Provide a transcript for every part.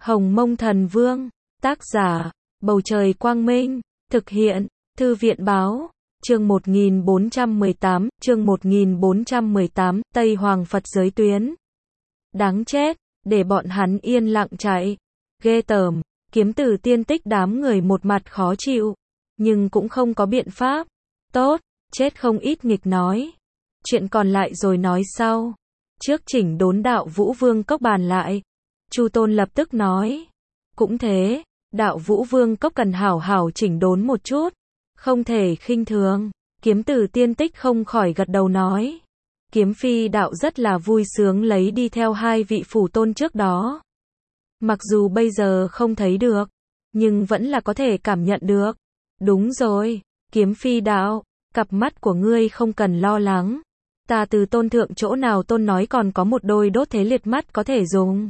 Hồng Mông Thần Vương, tác giả, Bầu Trời Quang Minh, thực hiện, Thư viện Báo, chương 1418, Tây Hoàng Phật giới tuyến. Đáng chết, để bọn hắn yên lặng chạy. Ghê tởm, Kiếm Tử Tiên Tích đám người một mặt khó chịu, nhưng cũng không có biện pháp. Tốt, chết không ít nghịch nói. Chuyện còn lại rồi nói sau. Trước chỉnh đốn Đạo Vũ Vương Cốc bàn lại. Chu Tôn lập tức nói. Cũng thế, Đạo Vũ Vương Cốc cần hảo hảo chỉnh đốn một chút. Không thể khinh thường. Kiếm Tử Tiên Tích không khỏi gật đầu nói. Kiếm Phi Đạo rất là vui sướng lấy đi theo hai vị phủ tôn trước đó. Mặc dù bây giờ không thấy được, nhưng vẫn là có thể cảm nhận được. Đúng rồi, Kiếm Phi Đạo, cặp mắt của ngươi không cần lo lắng. Ta từ tôn thượng chỗ nào tôn nói còn có một đôi đốt thế liệt mắt có thể dùng.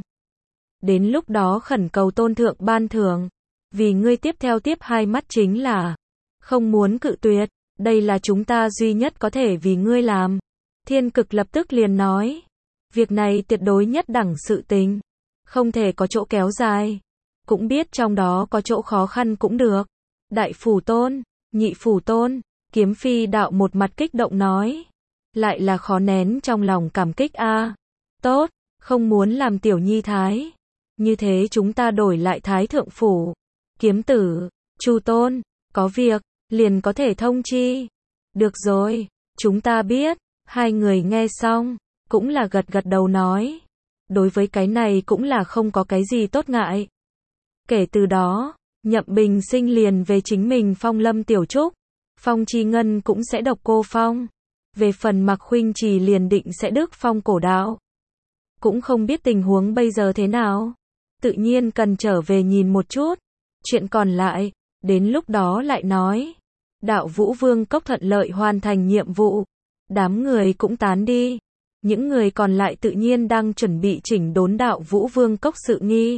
Đến lúc đó khẩn cầu tôn thượng ban thưởng. Vì ngươi tiếp theo tiếp hai mắt chính là không muốn cự tuyệt. Đây là chúng ta duy nhất có thể vì ngươi làm. Thiên Cực lập tức liền nói. Việc này tuyệt đối nhất đẳng sự tình. Không thể có chỗ kéo dài. Cũng biết trong đó có chỗ khó khăn cũng được. Đại phủ tôn, nhị phủ tôn, Kiếm Phi Đạo một mặt kích động nói. Lại là khó nén trong lòng cảm kích a. Tốt, không muốn làm tiểu nhi thái. Như thế chúng ta đổi lại thái thượng phủ. Kiếm Tử, Chu Tôn, có việc, liền có thể thông chi. Được rồi, chúng ta biết. Hai người nghe xong, cũng là gật gật đầu nói. Đối với cái này cũng là không có cái gì tốt ngại. Kể từ đó, Nhậm Bình Sinh liền về chính mình phong Lâm Tiểu Trúc. Phong Chi Ngân cũng sẽ độc cô phong. Về phần Mạc Khuynh Trì liền định sẽ đức phong cổ đạo. Cũng không biết tình huống bây giờ thế nào. Tự nhiên cần trở về nhìn một chút. Chuyện còn lại, đến lúc đó lại nói. Đạo Vũ Vương Cốc thuận lợi hoàn thành nhiệm vụ. Đám người cũng tán đi. Những người còn lại tự nhiên đang chuẩn bị chỉnh đốn Đạo Vũ Vương Cốc sự nghi.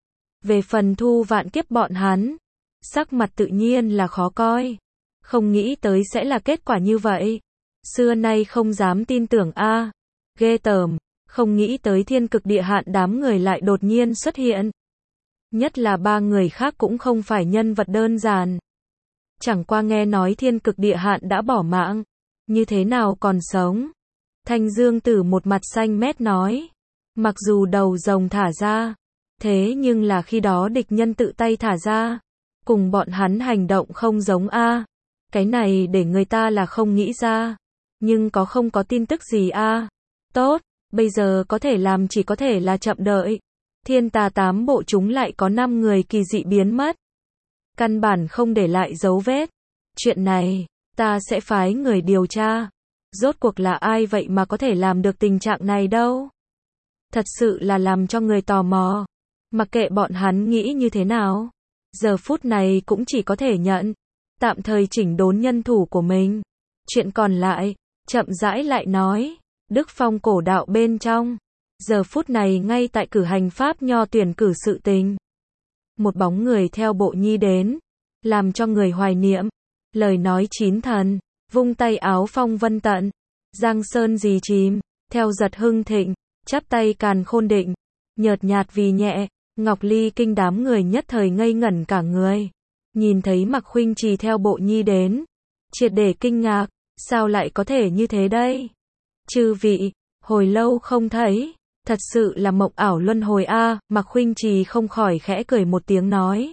Về phần Thu Vạn Kiếp bọn hắn, sắc mặt tự nhiên là khó coi. Không nghĩ tới sẽ là kết quả như vậy. Xưa nay không dám tin tưởng a. Ghê tởm, không nghĩ tới Thiên Cực Địa Hạn đám người lại đột nhiên xuất hiện. Nhất là ba người khác cũng không phải nhân vật đơn giản. Chẳng qua nghe nói Thiên Cực Địa Hạn đã bỏ mạng. Như thế nào còn sống? Thanh Dương Tử một mặt xanh mét nói. Mặc dù đầu rồng thả ra, thế nhưng là khi đó địch nhân tự tay thả ra. Cùng bọn hắn hành động không giống a. Cái này để người ta là không nghĩ ra. Nhưng không có tin tức gì a. Tốt, bây giờ có thể làm chỉ có thể là chậm đợi. Thiên Tà Tám Bộ chúng lại có 5 người kỳ dị biến mất. Căn bản không để lại dấu vết. Chuyện này, ta sẽ phái người điều tra. Rốt cuộc là ai vậy mà có thể làm được tình trạng này đâu? Thật sự là làm cho người tò mò. Mặc kệ bọn hắn nghĩ như thế nào, giờ phút này cũng chỉ có thể nhận. Tạm thời chỉnh đốn nhân thủ của mình. Chuyện còn lại, chậm rãi lại nói. Đức phong cổ đạo bên trong. Giờ phút này ngay tại cử hành pháp nho tuyển cử sự tình. Một bóng người theo bộ nhi đến. Làm cho người hoài niệm. Lời nói chín thần. Vung tay áo phong vân tận. Giang sơn dì chìm. Theo giật hưng thịnh. Chắp tay càn khôn định. Nhợt nhạt vì nhẹ. Ngọc Ly Kinh đám người nhất thời ngây ngẩn cả người. Nhìn thấy Mạc Khuynh Trì theo bộ nhi đến. Triệt để kinh ngạc. Sao lại có thể như thế đây? Chư vị, hồi lâu không thấy. Thật sự là mộng ảo luân hồi a. Mạc Khuynh Trì không khỏi khẽ cười một tiếng nói.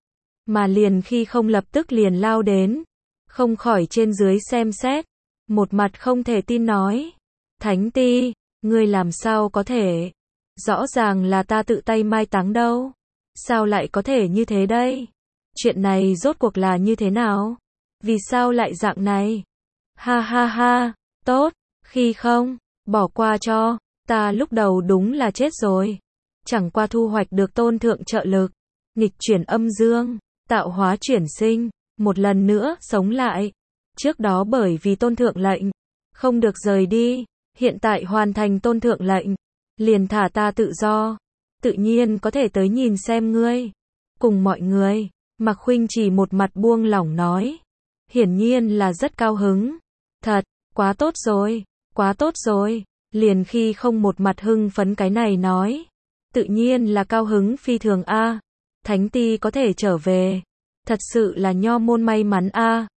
Mà liền khi không lập tức liền lao đến. Không khỏi trên dưới xem xét. Một mặt không thể tin nói. Thánh Ti, ngươi làm sao có thể? Rõ ràng là ta tự tay mai táng đâu. Sao lại có thể như thế đây? Chuyện này rốt cuộc là như thế nào? Vì sao lại dạng này? Ha ha ha, tốt, khi không, bỏ qua cho, ta lúc đầu đúng là chết rồi. Chẳng qua thu hoạch được tôn thượng trợ lực, nghịch chuyển âm dương, tạo hóa chuyển sinh, một lần nữa sống lại. Trước đó bởi vì tôn thượng lệnh, không được rời đi, hiện tại hoàn thành tôn thượng lệnh, liền thả ta tự do, tự nhiên có thể tới nhìn xem ngươi. Cùng mọi người, Mạc Khuynh Trì một mặt buông lỏng nói. Hiển nhiên là rất cao hứng. Thật, quá tốt rồi, liền khi không một mặt hưng phấn cái này nói. tự nhiên là cao hứng phi thường a. Thánh Ti có thể trở về, thật sự là nho môn may mắn a.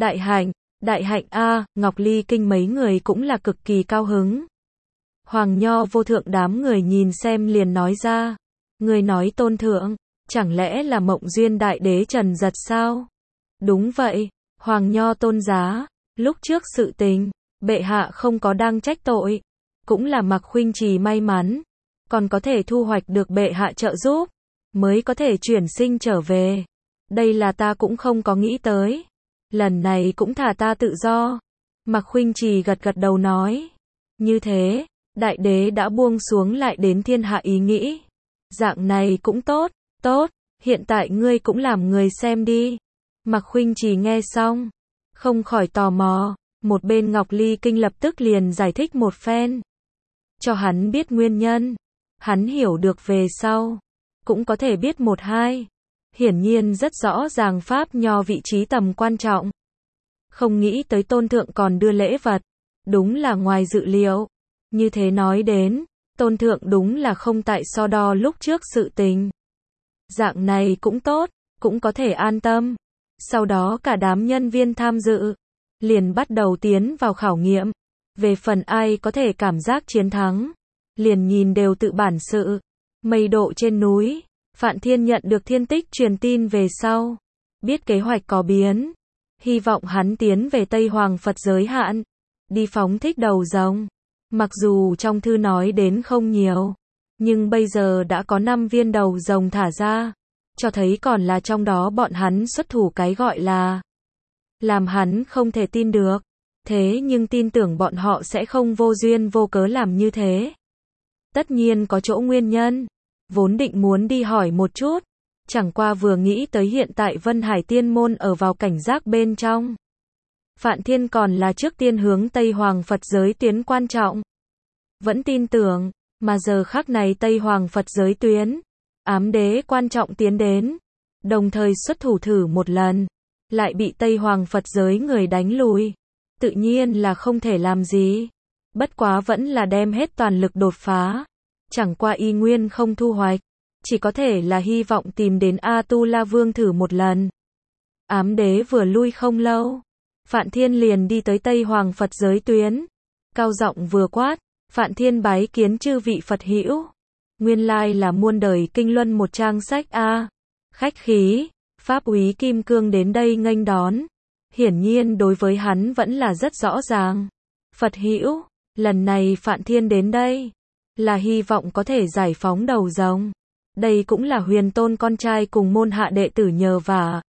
Đại hạnh a, Ngọc Ly Kinh mấy người cũng là cực kỳ cao hứng. Hoàng Nho vô thượng đám người nhìn xem liền nói ra, người nói tôn thượng, chẳng lẽ là Mộng Duyên Đại Đế Trần Giật sao? Đúng vậy, Hoàng Nho tôn giá, lúc trước sự tình, bệ hạ không có đang trách tội, cũng là Mạc Khuynh Trì may mắn, còn có thể thu hoạch được bệ hạ trợ giúp, mới có thể chuyển sinh trở về. Đây là ta cũng không có nghĩ tới. Lần này cũng thả ta tự do. Mạc Khuynh Trì gật gật đầu nói. Như thế, Đại Đế đã buông xuống lại đến thiên hạ ý nghĩ. Dạng này cũng tốt, hiện tại ngươi cũng làm người xem đi. Mạc Khuynh Trì nghe xong, không khỏi tò mò, một bên Ngọc Ly Kinh lập tức liền giải thích một phen. Cho hắn biết nguyên nhân, hắn hiểu được về sau, cũng có thể biết một hai. Hiển nhiên rất rõ ràng Pháp Nho vị trí tầm quan trọng. Không nghĩ tới tôn thượng còn đưa lễ vật, đúng là ngoài dự liệu. Như thế nói đến, tôn thượng đúng là không tại so đo lúc trước sự tình. Dạng này cũng tốt, cũng có thể an tâm. Sau đó cả đám nhân viên tham dự, liền bắt đầu tiến vào khảo nghiệm. Về phần ai có thể cảm giác chiến thắng, liền nhìn đều tự bản sự. Mây độ trên núi, Phạn Thiên nhận được thiên tích truyền tin về sau. Biết kế hoạch có biến. Hy vọng hắn tiến về Tây Hoàng Phật giới hạn. Đi phóng thích đầu rồng. Mặc dù trong thư nói đến không nhiều, nhưng bây giờ đã có 5 viên đầu rồng thả ra. Cho thấy còn là trong đó bọn hắn xuất thủ cái gọi là. Làm hắn không thể tin được. Thế nhưng tin tưởng bọn họ sẽ không vô duyên vô cớ làm như thế. Tất nhiên có chỗ nguyên nhân. Vốn định muốn đi hỏi một chút. Chẳng qua vừa nghĩ tới hiện tại Vân Hải Tiên Môn ở vào cảnh giác bên trong. Phạn Thiên còn là trước tiên hướng Tây Hoàng Phật giới tuyến quan trọng. Vẫn tin tưởng, mà giờ khắc này Tây Hoàng Phật giới tuyến. Ám đế quan trọng tiến đến. Đồng thời xuất thủ thử một lần. Lại bị Tây Hoàng Phật giới người đánh lùi. Tự nhiên là không thể làm gì. Bất quá vẫn là đem hết toàn lực đột phá. Chẳng qua y nguyên không thu hoạch. Chỉ có thể là hy vọng tìm đến A-tu-la Vương thử một lần. Ám đế vừa lui không lâu. Phạn Thiên liền đi tới Tây Hoàng Phật giới tuyến. Cao giọng vừa quát. Phạn Thiên bái kiến chư vị Phật hữu. Nguyên lai là muôn đời kinh luân một trang sách A. Khách khí. Pháp úy Kim Cương đến đây nghênh đón. Hiển nhiên đối với hắn vẫn là rất rõ ràng. Phật hữu, lần này Phạn Thiên đến đây. Là hy vọng có thể giải phóng đầu rồng. Đây cũng là Huyền Tôn con trai cùng môn hạ đệ tử nhờ vả.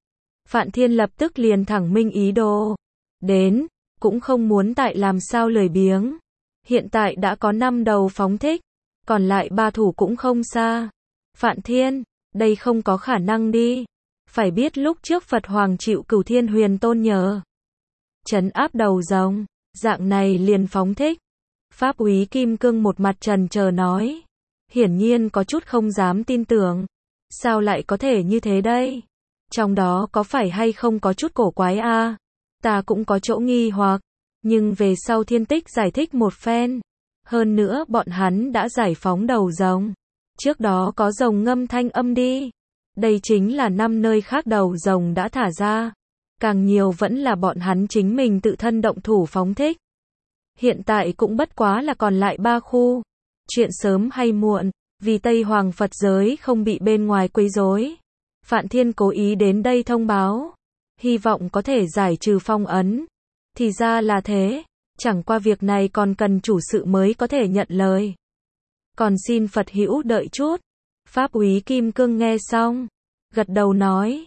Phạn Thiên lập tức liền thẳng minh ý đồ. Đến, cũng không muốn tại làm sao lười biếng. Hiện tại đã có 5 đầu phóng thích. Còn lại 3 thủ cũng không xa. Phạn Thiên, đây không có khả năng đi. Phải biết lúc trước Phật Hoàng chịu Cửu Thiên Huyền Tôn nhờ. Trấn áp đầu rồng. Dạng này liền phóng thích. Pháp úy Kim Cương một mặt trần chờ nói. Hiển nhiên có chút không dám tin tưởng. Sao lại có thể như thế đây? Trong đó có phải hay không có chút cổ quái a? Ta cũng có chỗ nghi hoặc. Nhưng về sau thiên tích giải thích một phen. Hơn nữa bọn hắn đã giải phóng đầu rồng. Trước đó có rồng ngâm thanh âm đi. Đây chính là 5 nơi khác đầu rồng đã thả ra. Càng nhiều vẫn là bọn hắn chính mình tự thân động thủ phóng thích. Hiện tại cũng bất quá là còn lại 3 khu. Chuyện sớm hay muộn, vì Tây Hoàng Phật giới không bị bên ngoài quấy rối. Phạn Thiên cố ý đến đây thông báo. Hy vọng có thể giải trừ phong ấn. Thì ra là thế. Chẳng qua việc này còn cần chủ sự mới có thể nhận lời. Còn xin Phật hữu đợi chút. Pháp úy Kim Cương nghe xong. Gật đầu nói.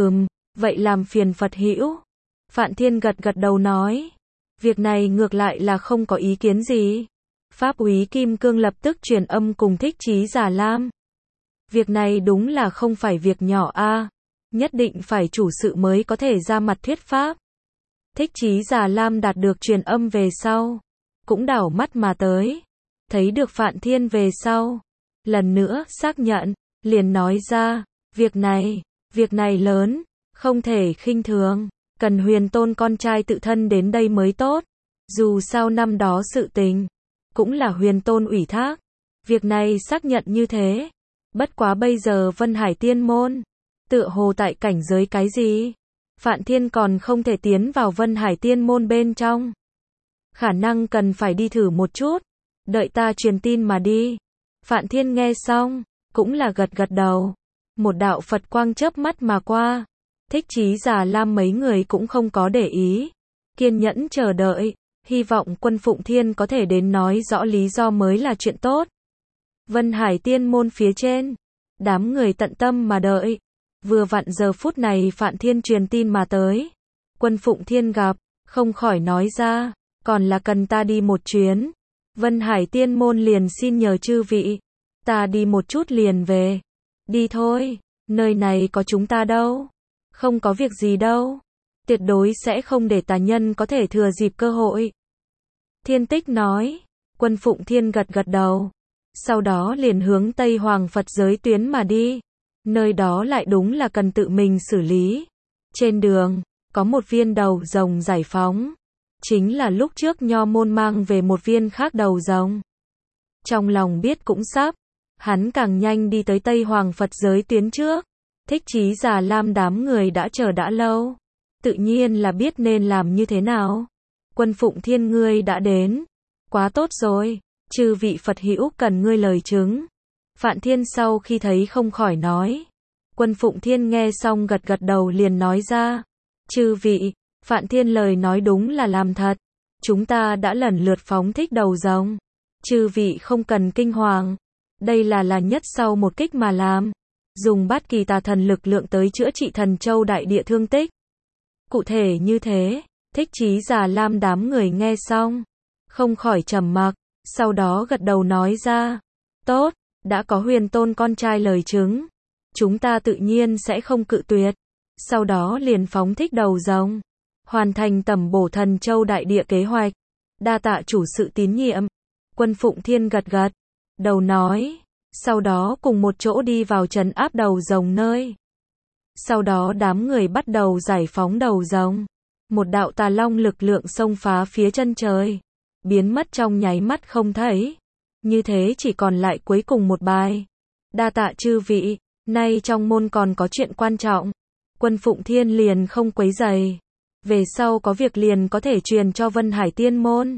Vậy làm phiền Phật hữu. Phạn Thiên gật đầu nói. Việc này ngược lại là không có ý kiến gì. Pháp úy Kim Cương lập tức truyền âm cùng Thích Chí Già Lam. Việc này đúng là không phải việc nhỏ a. Nhất định phải chủ sự mới có thể ra mặt thuyết pháp. Thích Chí Già Lam đạt được truyền âm về sau. Cũng đảo mắt mà tới. Thấy được Phạn Thiên về sau. Lần nữa xác nhận. Liền nói ra. Việc này lớn. Không thể khinh thường. Cần Huyền Tôn con trai tự thân đến đây mới tốt. Dù sao năm đó sự tình. Cũng là Huyền Tôn ủy thác. Việc này xác nhận như thế. Bất quá bây giờ Vân Hải Tiên Môn, tựa hồ tại cảnh giới cái gì? Phạn Thiên còn không thể tiến vào Vân Hải Tiên Môn bên trong. Khả năng cần phải đi thử một chút. Đợi ta truyền tin mà đi. Phạn Thiên nghe xong, cũng là gật gật đầu. Một đạo Phật quang chớp mắt mà qua. Thích Chí Già Lam mấy người cũng không có để ý. Kiên nhẫn chờ đợi. Hy vọng Quân Phụng Thiên có thể đến nói rõ lý do mới là chuyện tốt. Vân Hải Tiên Môn phía trên. Đám người tận tâm mà đợi. Vừa vặn giờ phút này Phạn Thiên truyền tin mà tới. Quân Phụng Thiên gặp, không khỏi nói ra, còn là cần ta đi một chuyến. Vân Hải Tiên Môn liền xin nhờ chư vị. Ta đi một chút liền về. Đi thôi, nơi này có chúng ta đâu. Không có việc gì đâu. Tuyệt đối sẽ không để tà nhân có thể thừa dịp cơ hội. Thiên Tích nói. Quân Phụng Thiên gật gật đầu. Sau đó liền hướng Tây Hoàng Phật giới tuyến mà đi. Nơi đó lại đúng là cần tự mình xử lý. Trên đường, có một viên đầu rồng giải phóng. Chính là lúc trước Nho Môn mang về một viên khác đầu rồng. Trong lòng biết cũng sắp. Hắn càng nhanh đi tới Tây Hoàng Phật giới tuyến trước. Thích Chí Già Lam đám người đã chờ đã lâu. Tự nhiên là biết nên làm như thế nào. Quân Phụng Thiên ngươi đã đến. Quá tốt rồi. Chư vị Phật hữu cần ngươi lời chứng. Phạn Thiên sau khi thấy không khỏi nói. Quân Phụng Thiên nghe xong gật gật đầu liền nói ra. Chư vị, Phạn Thiên lời nói đúng là làm thật. Chúng ta đã lần lượt phóng thích đầu rồng. Chư vị không cần kinh hoàng. Đây là nhất sau một kích mà làm. Dùng Bát Kỳ Tà Thần lực lượng tới chữa trị Thần Châu đại địa thương tích. Cụ thể như thế, Thích Chí Già Lam đám người nghe xong. Không khỏi trầm mặc. Sau đó gật đầu nói ra. Tốt, đã có Huyền Tôn con trai lời chứng. Chúng ta tự nhiên sẽ không cự tuyệt. Sau đó liền phóng thích đầu rồng. Hoàn thành tẩm bổ Thần Châu đại địa kế hoạch. Đa tạ chủ sự tín nhiệm. Quân Phụng Thiên gật gật. Đầu nói. Sau đó cùng một chỗ đi vào trấn áp đầu rồng nơi. Sau đó đám người bắt đầu giải phóng đầu rồng. Một đạo tà long lực lượng xông phá phía chân trời. Biến mất trong nháy mắt không thấy. Như thế chỉ còn lại cuối cùng một bài. Đa tạ chư vị, nay trong môn còn có chuyện quan trọng. Quân Phụng Thiên liền không quấy rầy. Về sau có việc liền có thể truyền cho Vân Hải Tiên Môn.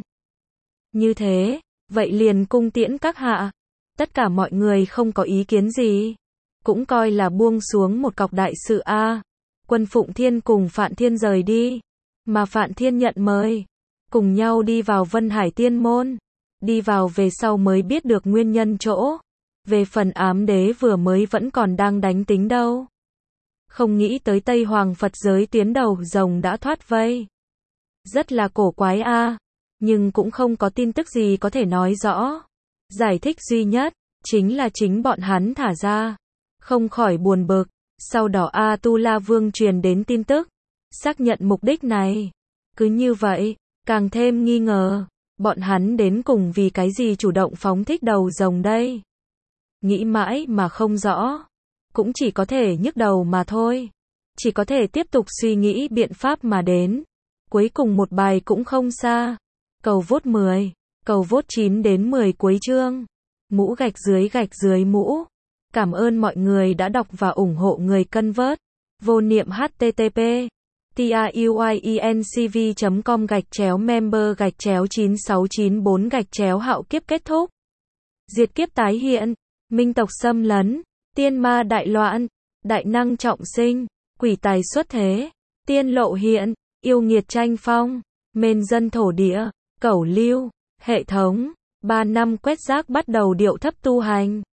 Như thế, vậy liền cung tiễn các hạ. Tất cả mọi người không có ý kiến gì. Cũng coi là buông xuống một cọc đại sự a. Quân Phụng Thiên cùng Phạn Thiên rời đi. Mà Phạn Thiên nhận mời. Cùng nhau đi vào Vân Hải Tiên Môn. Đi vào về sau mới biết được nguyên nhân chỗ. Về phần ám đế vừa mới vẫn còn đang đánh tính đâu. Không nghĩ tới Tây Hoàng Phật giới tuyến đầu rồng đã thoát vây. Rất là cổ quái a. Nhưng cũng không có tin tức gì có thể nói rõ. Giải thích duy nhất, chính là chính bọn hắn thả ra. Không khỏi buồn bực. Sau đó A Tu La Vương truyền đến tin tức. Xác nhận mục đích này. Cứ như vậy, càng thêm nghi ngờ. Bọn hắn đến cùng vì cái gì chủ động phóng thích đầu rồng đây? Nghĩ mãi mà không rõ. Cũng chỉ có thể nhức đầu mà thôi. Chỉ có thể tiếp tục suy nghĩ biện pháp mà đến. Cuối cùng một bài cũng không xa. Cầu vote 10. Cầu vote 9 đến 10 cuối chương. Mũ gạch dưới mũ. Cảm ơn mọi người đã đọc và ủng hộ người cân vớt. Vô niệm http truyencv.com/member/9694 hạo kiếp kết thúc. Diệt kiếp tái hiện. Minh tộc xâm lấn. Tiên ma đại loạn. Đại năng trọng sinh. Quỷ tài xuất thế. Tiên lộ hiện. Yêu nghiệt tranh phong. Mên dân thổ địa. Cẩu lưu. Hệ thống. 3 năm quét rác bắt đầu điệu thấp tu hành.